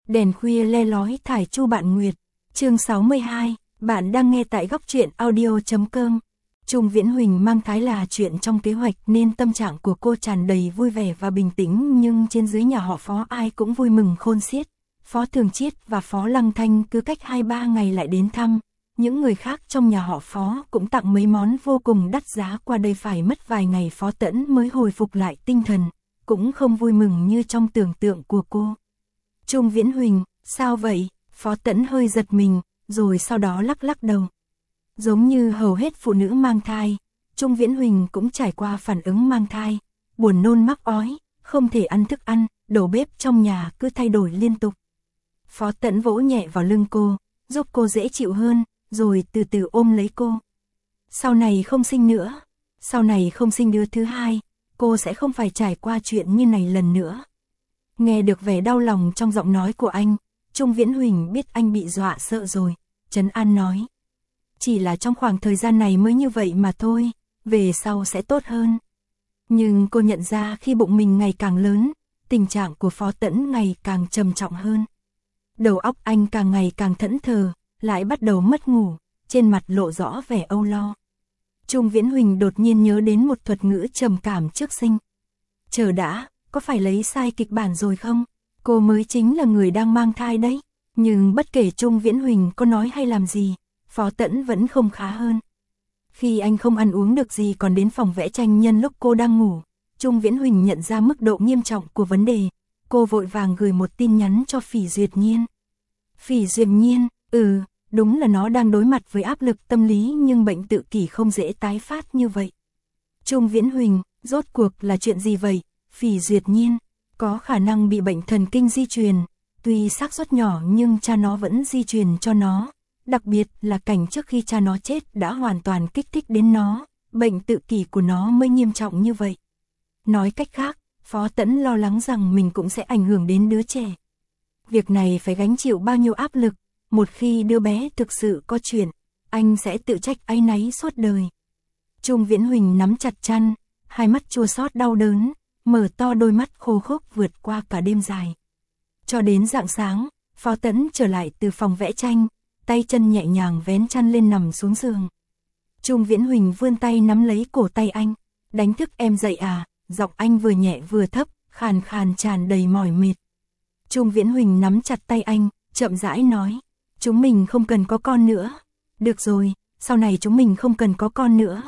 Đèn khuya le lói thải chu bạn nguyệt. Chương 62, bạn đang nghe tại góc truyện audio.com. Trung Viễn Huỳnh mang thai là chuyện trong kế hoạch nên tâm trạng của cô tràn đầy vui vẻ và bình tĩnh, nhưng trên dưới nhà họ Phó ai cũng vui mừng khôn xiết. Phó Thường Chiết và Phó Lăng Thanh cứ cách 2-3 ngày lại đến thăm. Những người khác trong nhà họ Phó cũng tặng mấy món vô cùng đắt giá qua đây, phải mất vài ngày Phó Tẫn mới hồi phục lại tinh thần, cũng không vui mừng như trong tưởng tượng của cô. Trung Viễn Huỳnh, sao vậy? Phó Tẫn hơi giật mình, rồi sau đó lắc lắc đầu. Giống như hầu hết phụ nữ mang thai, Trung Viễn Huỳnh cũng trải qua phản ứng mang thai, buồn nôn mắc ói, không thể ăn thức ăn, đầu bếp trong nhà cứ thay đổi liên tục. Phó Tẫn vỗ nhẹ vào lưng cô, giúp cô dễ chịu hơn, rồi từ từ ôm lấy cô. Sau này không sinh nữa, sau này không sinh đứa thứ hai, cô sẽ không phải trải qua chuyện như này lần nữa. Nghe được vẻ đau lòng trong giọng nói của anh, Trung Viễn Huỳnh biết anh bị dọa sợ rồi, trấn an nói. Chỉ là trong khoảng thời gian này mới như vậy mà thôi, về sau sẽ tốt hơn. Nhưng cô nhận ra khi bụng mình ngày càng lớn, tình trạng của Phó Tẫn ngày càng trầm trọng hơn. Đầu óc anh càng ngày càng thẫn thờ, lại bắt đầu mất ngủ, trên mặt lộ rõ vẻ âu lo. Trung Viễn Huỳnh đột nhiên nhớ đến một thuật ngữ trầm cảm trước sinh. Chờ đã, có phải lấy sai kịch bản rồi không? Cô mới chính là người đang mang thai đấy. Nhưng bất kể Trung Viễn Huỳnh có nói hay làm gì, Phó Tẫn vẫn không khá hơn. Khi anh không ăn uống được gì còn đến phòng vẽ tranh nhân lúc cô đang ngủ, Trung Viễn Huỳnh nhận ra mức độ nghiêm trọng của vấn đề. Cô vội vàng gửi một tin nhắn cho Phỉ Duyệt Nhiên. Phỉ Duyệt Nhiên, đúng là nó đang đối mặt với áp lực tâm lý, nhưng bệnh tự kỷ không dễ tái phát như vậy. Trung Viễn Huỳnh, rốt cuộc là chuyện gì vậy? Phỉ Duyệt Nhiên, có khả năng bị bệnh thần kinh di truyền, tuy xác suất nhỏ nhưng cha nó vẫn di truyền cho nó, đặc biệt là cảnh trước khi cha nó chết đã hoàn toàn kích thích đến nó, bệnh tự kỷ của nó mới nghiêm trọng như vậy. Nói cách khác, Phó Tẫn lo lắng rằng mình cũng sẽ ảnh hưởng đến đứa trẻ. Việc này phải gánh chịu bao nhiêu áp lực, một khi đứa bé thực sự có chuyện, anh sẽ tự trách áy náy suốt đời. Trung Viễn Huỳnh nắm chặt chăn, hai mắt chua xót đau đớn, mở to đôi mắt khô khốc vượt qua cả đêm dài. Cho đến rạng sáng, Phó Tẫn trở lại từ phòng vẽ tranh, tay chân nhẹ nhàng vén chăn lên nằm xuống giường. Trung Viễn Huỳnh vươn tay nắm lấy cổ tay anh, đánh thức em dậy à? Giọng anh vừa nhẹ vừa thấp, khàn khàn tràn đầy mỏi mệt. Trung Viễn Huỳnh nắm chặt tay anh, chậm rãi nói, chúng mình không cần có con nữa. Được rồi, sau này chúng mình không cần có con nữa.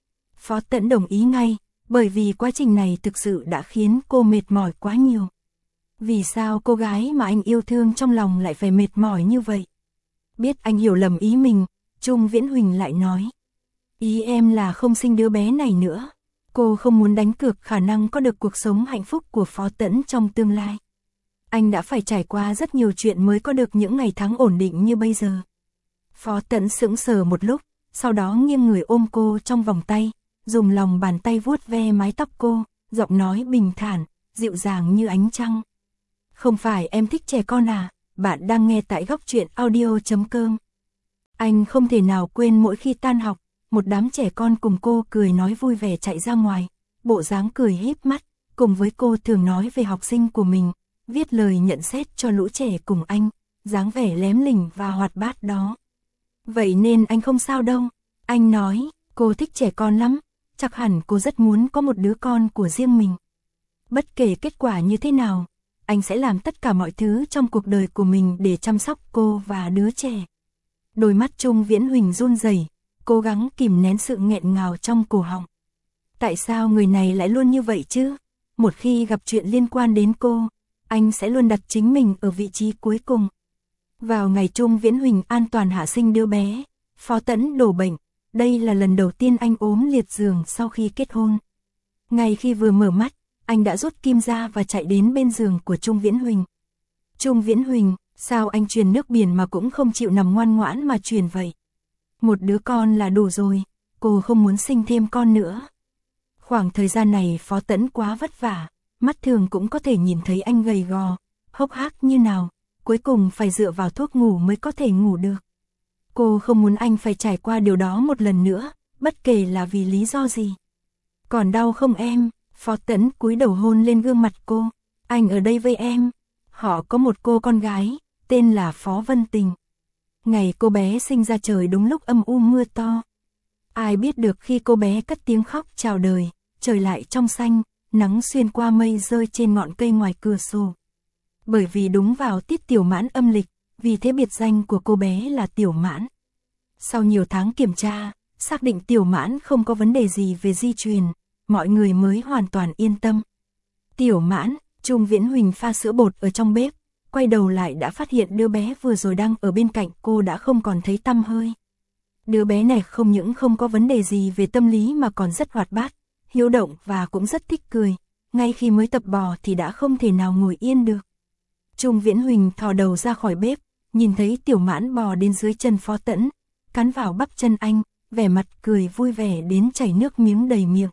Phó Tẫn đồng ý ngay, bởi vì quá trình này thực sự đã khiến cô mệt mỏi quá nhiều. Vì sao cô gái mà anh yêu thương trong lòng lại phải mệt mỏi như vậy? Biết anh hiểu lầm ý mình, Trung Viễn Huỳnh lại nói. Ý em là không sinh đứa bé này nữa. Cô không muốn đánh cược khả năng có được cuộc sống hạnh phúc của Phó Tẫn trong tương lai. Anh đã phải trải qua rất nhiều chuyện mới có được những ngày tháng ổn định như bây giờ. Phó Tẫn sững sờ một lúc, sau đó nghiêng người ôm cô trong vòng tay, dùng lòng bàn tay vuốt ve mái tóc cô, giọng nói bình thản, dịu dàng như ánh trăng. Không phải em thích trẻ con à? Bạn đang nghe tại góc truyện audio.com. Anh không thể nào quên mỗi khi tan học, một đám trẻ con cùng cô cười nói vui vẻ chạy ra ngoài, bộ dáng cười híp mắt, cùng với cô thường nói về học sinh của mình, viết lời nhận xét cho lũ trẻ cùng anh, dáng vẻ lém lỉnh và hoạt bát đó. Vậy nên anh không sao đâu. Anh nói, cô thích trẻ con lắm, chắc hẳn cô rất muốn có một đứa con của riêng mình. Bất kể kết quả như thế nào, anh sẽ làm tất cả mọi thứ trong cuộc đời của mình để chăm sóc cô và đứa trẻ. Đôi mắt Trung Viễn Huỳnh run rẩy, cố gắng kìm nén sự nghẹn ngào trong cổ họng. Tại sao người này lại luôn như vậy chứ? Một khi gặp chuyện liên quan đến cô, anh sẽ luôn đặt chính mình ở vị trí cuối cùng. Vào ngày Trung Viễn Huỳnh an toàn hạ sinh đứa bé, Phó Tẫn đổ bệnh. Đây là lần đầu tiên anh ốm liệt giường sau khi kết hôn. Ngay khi vừa mở mắt, anh đã rút kim ra và chạy đến bên giường của Trung Viễn Huỳnh. Trung Viễn Huỳnh, sao anh truyền nước biển mà cũng không chịu nằm ngoan ngoãn mà truyền vậy? Một đứa con là đủ rồi, cô không muốn sinh thêm con nữa. Khoảng thời gian này Phó Tẫn quá vất vả, mắt thường cũng có thể nhìn thấy anh gầy gò, hốc hác như nào, cuối cùng phải dựa vào thuốc ngủ mới có thể ngủ được. Cô không muốn anh phải trải qua điều đó một lần nữa, bất kể là vì lý do gì. Còn đau không em? Phó Tẫn cúi đầu hôn lên gương mặt cô. Anh ở đây với em. Họ có một cô con gái, tên là Phó Vân Tình. Ngày cô bé sinh ra trời đúng lúc âm u mưa to. Ai biết được khi cô bé cất tiếng khóc chào đời, trời lại trong xanh, nắng xuyên qua mây rơi trên ngọn cây ngoài cửa sổ. Bởi vì đúng vào tiết Tiểu Mãn âm lịch, vì thế biệt danh của cô bé là Tiểu Mãn. Sau nhiều tháng kiểm tra, xác định Tiểu Mãn không có vấn đề gì về di truyền, mọi người mới hoàn toàn yên tâm. Tiểu Mãn, Trung Viễn Huỳnh pha sữa bột ở trong bếp, quay đầu lại đã phát hiện đứa bé vừa rồi đang ở bên cạnh cô đã không còn thấy tăm hơi. Đứa bé này không những không có vấn đề gì về tâm lý mà còn rất hoạt bát, hiếu động và cũng rất thích cười, ngay khi mới tập bò thì đã không thể nào ngồi yên được. Trung Viễn Huỳnh thò đầu ra khỏi bếp, nhìn thấy Tiểu Mãn bò đến dưới chân Phó Tẫn, cắn vào bắp chân anh, vẻ mặt cười vui vẻ đến chảy nước miếng đầy miệng.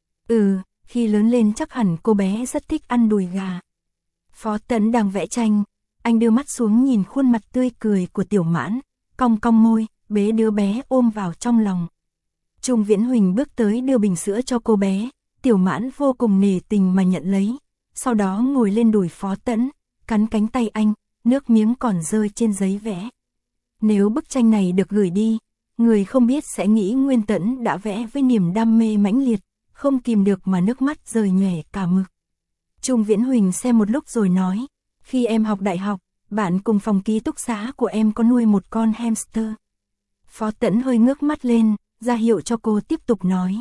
Khi lớn lên chắc hẳn cô bé rất thích ăn đùi gà. Phó Tẫn đang vẽ tranh, anh đưa mắt xuống nhìn khuôn mặt tươi cười của Tiểu Mãn, cong cong môi, bế đứa bé ôm vào trong lòng. Trung Viễn Huỳnh bước tới đưa bình sữa cho cô bé, Tiểu Mãn vô cùng nể tình mà nhận lấy, sau đó ngồi lên đùi Phó Tẫn, cắn cánh tay anh, nước miếng còn rơi trên giấy vẽ. Nếu bức tranh này được gửi đi, người không biết sẽ nghĩ Nguyên Tẫn đã vẽ với niềm đam mê mãnh liệt, không kìm được mà nước mắt rơi nhòe cả mực. Trung Viễn Huỳnh xem một lúc rồi nói, khi em học đại học, bạn cùng phòng ký túc xá của em có nuôi một con hamster. Phó Tẫn hơi ngước mắt lên, ra hiệu cho cô tiếp tục nói.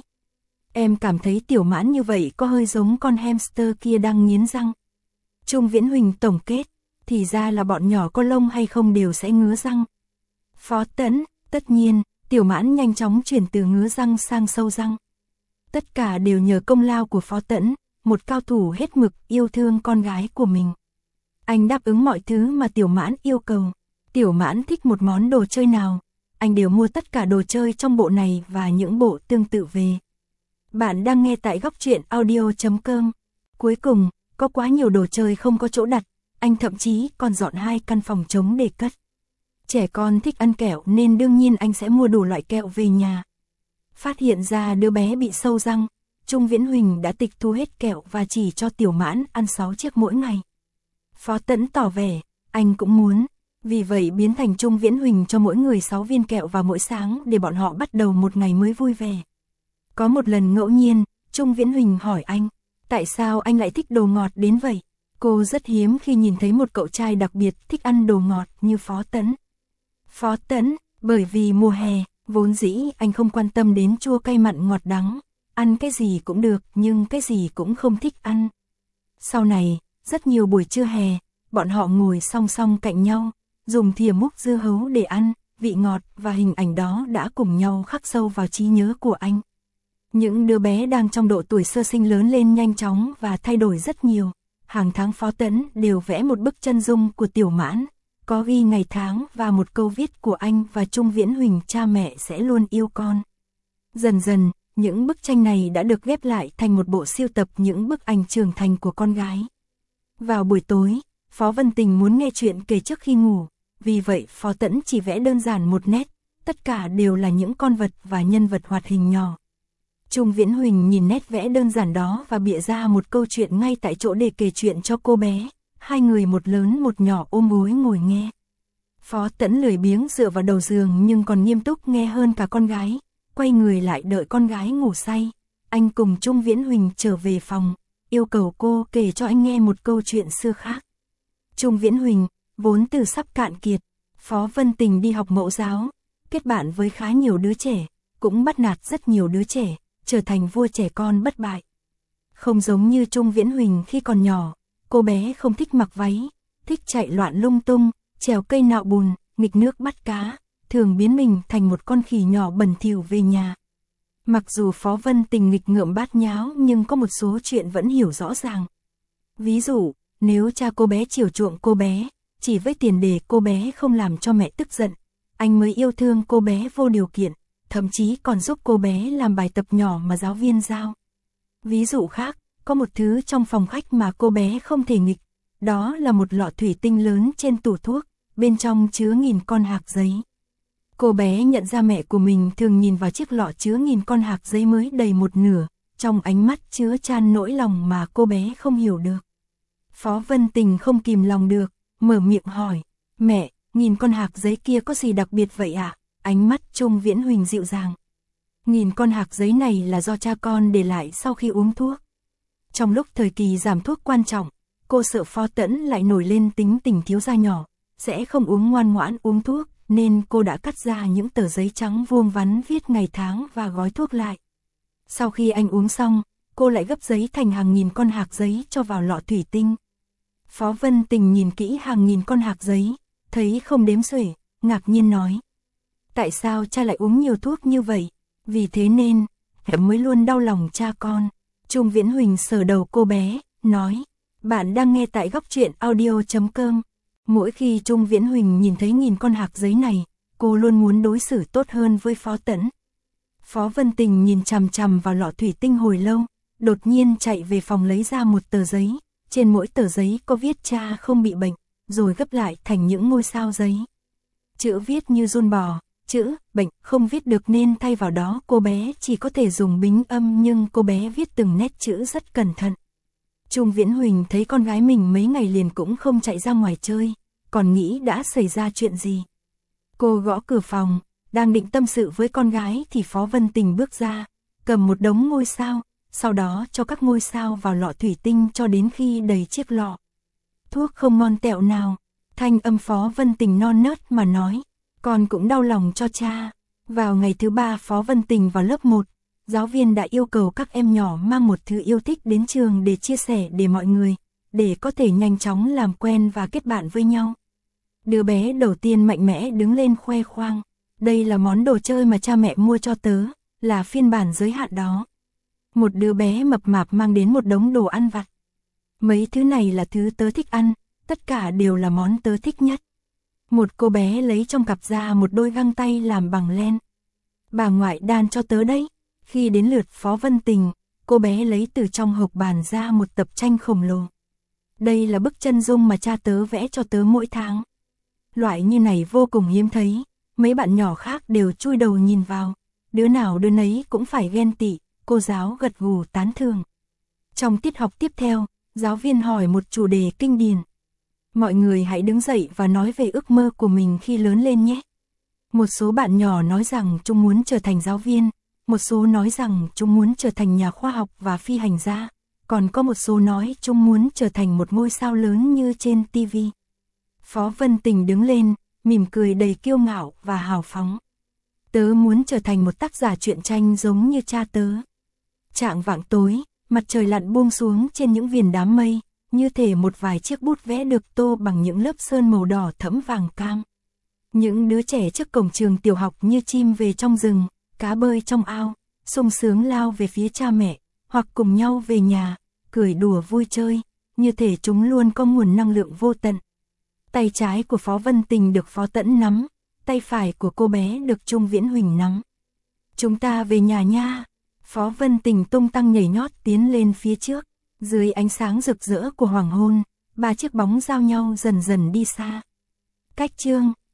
Em cảm thấy Tiểu Mãn như vậy có hơi giống con hamster kia đang nghiến răng. Trung Viễn Huỳnh tổng kết, thì ra là bọn nhỏ có lông hay không đều sẽ ngứa răng. Phó Tẫn, tất nhiên, Tiểu Mãn nhanh chóng chuyển từ ngứa răng sang sâu răng. Tất cả đều nhờ công lao của Phó Tẫn, một cao thủ hết mực yêu thương con gái của mình. Anh đáp ứng mọi thứ mà Tiểu Mãn yêu cầu. Tiểu Mãn thích một món đồ chơi nào, anh đều mua tất cả đồ chơi trong bộ này và những bộ tương tự về. Bạn đang nghe tại góc truyện audio.com. Cuối cùng, có quá nhiều đồ chơi không có chỗ đặt, anh thậm chí còn dọn 2 căn phòng trống để cất. Trẻ con thích ăn kẹo nên đương nhiên anh sẽ mua đủ loại kẹo về nhà. Phát hiện ra đứa bé bị sâu răng, Trung Viễn Huỳnh đã tịch thu hết kẹo và chỉ cho Tiểu Mãn ăn 6 chiếc mỗi ngày. Phó Tẫn tỏ vẻ, anh cũng muốn, vì vậy biến thành Trung Viễn Huỳnh cho mỗi người 6 viên kẹo vào mỗi sáng để bọn họ bắt đầu một ngày mới vui vẻ. Có một lần ngẫu nhiên, Trung Viễn Huỳnh hỏi anh, tại sao anh lại thích đồ ngọt đến vậy? Cô rất hiếm khi nhìn thấy một cậu trai đặc biệt thích ăn đồ ngọt như Phó Tẫn. Phó Tẫn, bởi vì mùa hè, vốn dĩ anh không quan tâm đến chua cay mặn ngọt đắng, ăn cái gì cũng được nhưng cái gì cũng không thích ăn. Sau này, rất nhiều buổi trưa hè, bọn họ ngồi song song cạnh nhau, dùng thìa múc dưa hấu để ăn, vị ngọt và hình ảnh đó đã cùng nhau khắc sâu vào trí nhớ của anh. Những đứa bé đang trong độ tuổi sơ sinh lớn lên nhanh chóng và thay đổi rất nhiều. Hàng tháng Phó Tẫn đều vẽ một bức chân dung của Tiểu Mãn, có ghi ngày tháng và một câu viết của anh và Trung Viễn Huỳnh cha mẹ sẽ luôn yêu con. Dần dần, những bức tranh này đã được ghép lại thành một bộ sưu tập những bức ảnh trưởng thành của con gái. Vào buổi tối, Phó Vân Tình muốn nghe chuyện kể trước khi ngủ, vì vậy Phó Tẫn chỉ vẽ đơn giản một nét, tất cả đều là những con vật và nhân vật hoạt hình nhỏ. Trung Viễn Huỳnh nhìn nét vẽ đơn giản đó và bịa ra một câu chuyện ngay tại chỗ để kể chuyện cho cô bé, 2 người một lớn một nhỏ ôm gối ngồi nghe. Phó Tẫn lười biếng dựa vào đầu giường nhưng còn nghiêm túc nghe hơn cả con gái, quay người lại đợi con gái ngủ say. Anh cùng Trung Viễn Huỳnh trở về phòng, yêu cầu cô kể cho anh nghe một câu chuyện xưa khác. Trung Viễn Huỳnh, vốn từ sắp cạn kiệt, Phó Vân Tình đi học mẫu giáo, kết bạn với khá nhiều đứa trẻ, cũng bắt nạt rất nhiều đứa trẻ, trở thành vua trẻ con bất bại. Không giống như Trung Viễn Huỳnh khi còn nhỏ, cô bé không thích mặc váy, thích chạy loạn lung tung, trèo cây nạo bùn, nghịch nước bắt cá, thường biến mình thành một con khỉ nhỏ bẩn thỉu về nhà. Mặc dù Phó Vân Tình nghịch ngợm bát nháo nhưng có một số chuyện vẫn hiểu rõ ràng. Ví dụ, nếu cha cô bé chiều chuộng cô bé, chỉ với tiền để cô bé không làm cho mẹ tức giận, anh mới yêu thương cô bé vô điều kiện, thậm chí còn giúp cô bé làm bài tập nhỏ mà giáo viên giao. Ví dụ khác, có một thứ trong phòng khách mà cô bé không thể nghịch, đó là một lọ thủy tinh lớn trên tủ thuốc, bên trong chứa nghìn con hạc giấy. Cô bé nhận ra mẹ của mình thường nhìn vào chiếc lọ chứa nghìn con hạc giấy mới đầy một nửa, trong ánh mắt chứa chan nỗi lòng mà cô bé không hiểu được. Phó Vân Tình không kìm lòng được, mở miệng hỏi, mẹ, nhìn con hạc giấy kia có gì đặc biệt vậy ạ? Ánh mắt Trung Viễn Huỳnh dịu dàng. Nhìn con hạc giấy này là do cha con để lại sau khi uống thuốc. Trong lúc thời kỳ giảm thuốc quan trọng, cô sợ Phó Tẫn lại nổi lên tính tình thiếu gia nhỏ, sẽ không uống ngoan ngoãn uống thuốc, nên cô đã cắt ra những tờ giấy trắng vuông vắn viết ngày tháng và gói thuốc lại. Sau khi anh uống xong, cô lại gấp giấy thành hàng nghìn con hạc giấy cho vào lọ thủy tinh. Phó Vân Tình nhìn kỹ hàng nghìn con hạc giấy, thấy không đếm xuể, ngạc nhiên nói. Tại sao cha lại uống nhiều thuốc như vậy? Vì thế nên, em mới luôn đau lòng cha con. Trung Viễn Huỳnh sờ đầu cô bé, nói. Bạn đang nghe tại góc truyện audio.com. Mỗi khi Trung Viễn Huỳnh nhìn thấy nghìn con hạc giấy này, cô luôn muốn đối xử tốt hơn với Phó Tẫn. Phó Vân Tình nhìn chằm chằm vào lọ thủy tinh hồi lâu, đột nhiên chạy về phòng lấy ra một tờ giấy. Trên mỗi tờ giấy có viết cha không bị bệnh, rồi gấp lại thành những ngôi sao giấy. Chữ viết như giun bò, chữ bệnh không viết được nên thay vào đó cô bé chỉ có thể dùng bính âm, nhưng cô bé viết từng nét chữ rất cẩn thận. Trung Viễn Huỳnh thấy con gái mình mấy ngày liền cũng không chạy ra ngoài chơi, còn nghĩ đã xảy ra chuyện gì. Cô gõ cửa phòng, đang định tâm sự với con gái thì Phó Vân Tình bước ra, cầm một đống ngôi sao, sau đó cho các ngôi sao vào lọ thủy tinh cho đến khi đầy chiếc lọ. Thuốc không ngon tẹo nào, thanh âm Phó Vân Tình non nớt mà nói, con cũng đau lòng cho cha. Vào ngày thứ 3 Phó Vân Tình vào lớp 1, giáo viên đã yêu cầu các em nhỏ mang một thứ yêu thích đến trường để chia sẻ để mọi người, để có thể nhanh chóng làm quen và kết bạn với nhau. Đứa bé đầu tiên mạnh mẽ đứng lên khoe khoang, đây là món đồ chơi mà cha mẹ mua cho tớ, là phiên bản giới hạn đó. Một đứa bé mập mạp mang đến một đống đồ ăn vặt. Mấy thứ này là thứ tớ thích ăn, tất cả đều là món tớ thích nhất. Một cô bé lấy trong cặp ra một đôi găng tay làm bằng len. Bà ngoại đan cho tớ đấy. Khi đến lượt Phó Vân Tình, cô bé lấy từ trong hộp bàn ra một tập tranh khổng lồ. Đây là bức chân dung mà cha tớ vẽ cho tớ mỗi tháng. Loại như này vô cùng hiếm thấy, mấy bạn nhỏ khác đều chui đầu nhìn vào, đứa nào đứa nấy cũng phải ghen tị, cô giáo gật gù tán thưởng. Trong tiết học tiếp theo, giáo viên hỏi một chủ đề kinh điển. Mọi người hãy đứng dậy và nói về ước mơ của mình khi lớn lên nhé. Một số bạn nhỏ nói rằng chúng muốn trở thành giáo viên, một số nói rằng chúng muốn trở thành nhà khoa học và phi hành gia, còn có một số nói chúng muốn trở thành một ngôi sao lớn như trên TV. Phó Vân Tình đứng lên, mỉm cười đầy kiêu ngạo và hào phóng. Tớ muốn trở thành một tác giả truyện tranh giống như cha tớ. Chạng vạng tối, mặt trời lặn buông xuống trên những viền đám mây, như thể một vài chiếc bút vẽ được tô bằng những lớp sơn màu đỏ thẫm vàng cam. Những đứa trẻ trước cổng trường tiểu học như chim về trong rừng, cá bơi trong ao, sung sướng lao về phía cha mẹ, hoặc cùng nhau về nhà, cười đùa vui chơi, như thể chúng luôn có nguồn năng lượng vô tận. Tay trái của Phó Vân Tình được Phó Tẫn nắm, tay phải của cô bé được Trung Viễn Huỳnh nắm. Chúng ta về nhà nha. Phó Vân Tình tung tăng nhảy nhót tiến lên phía trước, dưới ánh sáng rực rỡ của hoàng hôn, ba chiếc bóng giao nhau dần dần đi xa. Cách chương